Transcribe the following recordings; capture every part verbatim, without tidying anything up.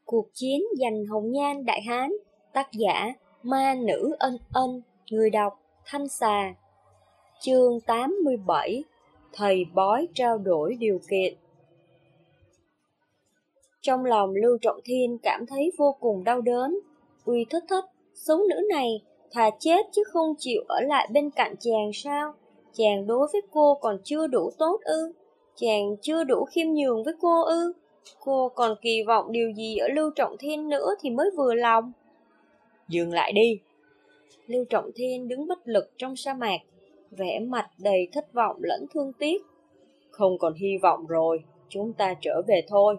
Cuộc chiến giành Hồng Nhan Đại Hán. Tác giả Ma Nữ Ân Ân. Người đọc Thanh Xà. Chương tám mươi bảy. Thầy bói trao đổi điều kiện. Trong lòng Lưu Trọng Thiên cảm thấy vô cùng đau đớn. Uy Thất Thất, xấu nữ này, thà chết chứ không chịu ở lại bên cạnh chàng sao? Chàng đối với cô còn chưa đủ tốt ư? Chàng chưa đủ khiêm nhường với cô ư? Cô còn kỳ vọng điều gì ở Lưu Trọng Thiên nữa thì mới vừa lòng? Dừng lại đi. Lưu Trọng Thiên đứng bất lực trong sa mạc, vẻ mặt đầy thất vọng lẫn thương tiếc. Không còn hy vọng rồi, chúng ta trở về thôi.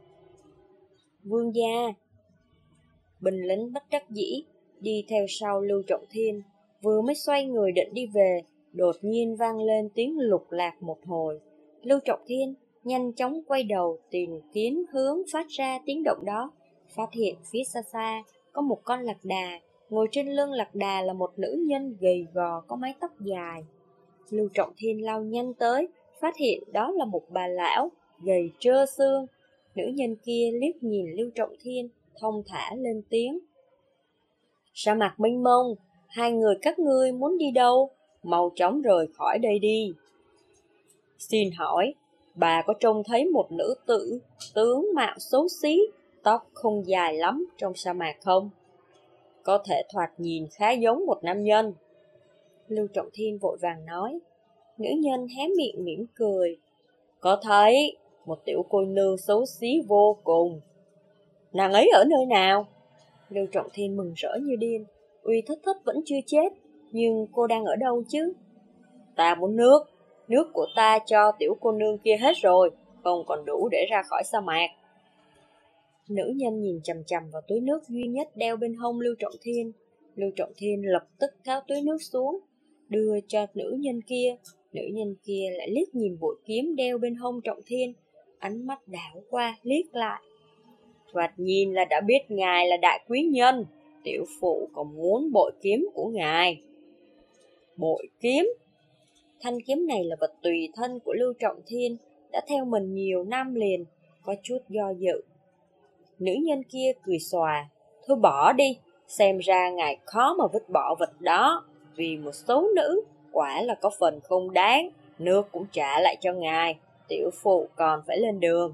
Vương gia. Binh lính bất đắc dĩ đi theo sau Lưu Trọng Thiên, vừa mới xoay người định đi về, đột nhiên vang lên tiếng lục lạc một hồi. Lưu Trọng Thiên nhanh chóng quay đầu tìm kiếm hướng phát ra tiếng động đó, phát hiện phía xa xa có một con lạc đà, ngồi trên lưng lạc đà là một nữ nhân gầy gò có mái tóc dài. Lưu Trọng Thiên lao nhanh tới, phát hiện đó là một bà lão gầy trơ xương. Nữ nhân kia liếc nhìn Lưu Trọng Thiên, thong thả lên tiếng. Sa mạc mênh mông, hai người các ngươi muốn đi đâu? Mau chóng rời khỏi đây đi. Xin hỏi, bà có trông thấy một nữ tử, tướng mạo xấu xí, tóc không dài lắm trong sa mạc không? Có thể thoạt nhìn khá giống một nam nhân. Lưu Trọng Thiên vội vàng nói. Nữ nhân hé miệng mỉm cười. Có thấy, một tiểu cô nương xấu xí vô cùng. Nàng ấy ở nơi nào? Lưu Trọng Thiên mừng rỡ như điên. Uy Thất Thất vẫn chưa chết, nhưng cô đang ở đâu chứ? Ta muốn nước. Nước của ta cho tiểu cô nương kia hết rồi, không còn đủ để ra khỏi sa mạc. Nữ nhân nhìn chằm chằm vào túi nước duy nhất đeo bên hông Lưu Trọng Thiên. Lưu Trọng Thiên lập tức tháo túi nước xuống, đưa cho nữ nhân kia. Nữ nhân kia lại liếc nhìn bội kiếm đeo bên hông Trọng Thiên, ánh mắt đảo qua liếc lại. Thoạt nhìn là đã biết ngài là đại quý nhân, tiểu phụ còn muốn bội kiếm của ngài. Bội kiếm? Thanh kiếm này là vật tùy thân của Lưu Trọng Thiên, đã theo mình nhiều năm liền, có chút do dự. Nữ nhân kia cười xòa, thôi bỏ đi, xem ra ngài khó mà vứt bỏ vật đó, vì một số nữ, quả là có phần không đáng, nước cũng trả lại cho ngài, tiểu phụ còn phải lên đường.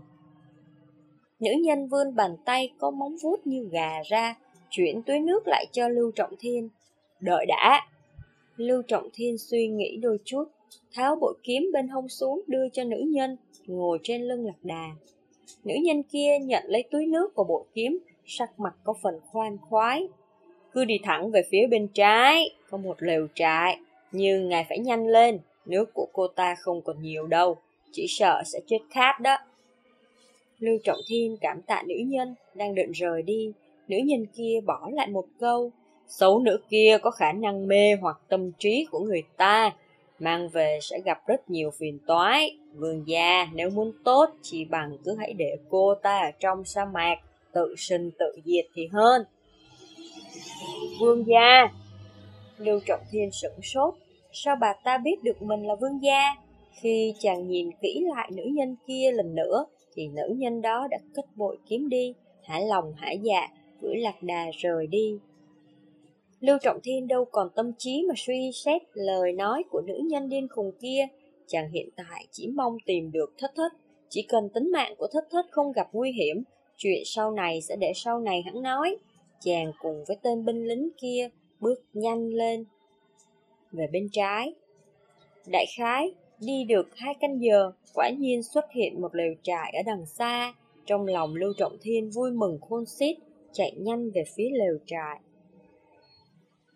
Nữ nhân vươn bàn tay có móng vuốt như gà ra, chuyển túi nước lại cho Lưu Trọng Thiên. Đợi đã. Lưu Trọng Thiên suy nghĩ đôi chút, tháo bội kiếm bên hông xuống đưa cho nữ nhân, ngồi trên lưng lạc đà. Nữ nhân kia nhận lấy túi nước và bội kiếm, sắc mặt có phần khoan khoái. Cứ đi thẳng về phía bên trái, có một lều trại, nhưng ngài phải nhanh lên, nước của cô ta không còn nhiều đâu, chỉ sợ sẽ chết khát đó. Lưu Trọng Thiên cảm tạ nữ nhân, đang định rời đi, nữ nhân kia bỏ lại một câu. Xấu nữ kia có khả năng mê hoặc tâm trí của người ta, mang về sẽ gặp rất nhiều phiền toái. Vương gia nếu muốn tốt, chỉ bằng cứ hãy để cô ta ở trong sa mạc, tự sinh tự diệt thì hơn. Vương gia. Lưu Trọng Thiên sửng sốt, sao bà ta biết được mình là vương gia? Khi chàng nhìn kỹ lại nữ nhân kia lần nữa, thì nữ nhân đó đã cất bội kiếm đi, hả lòng hả dạ, cưỡi lạc đà rời đi. Lưu Trọng Thiên đâu còn tâm trí mà suy xét lời nói của nữ nhân điên khùng kia. Chàng hiện tại chỉ mong tìm được Thất Thất, chỉ cần tính mạng của Thất Thất không gặp nguy hiểm, chuyện sau này sẽ để sau này hắn nói. Chàng cùng với tên binh lính kia bước nhanh lên về bên trái. Đại khái đi được hai canh giờ, quả nhiên xuất hiện một lều trại ở đằng xa. Trong lòng Lưu Trọng Thiên vui mừng khôn xiết, chạy nhanh về phía lều trại.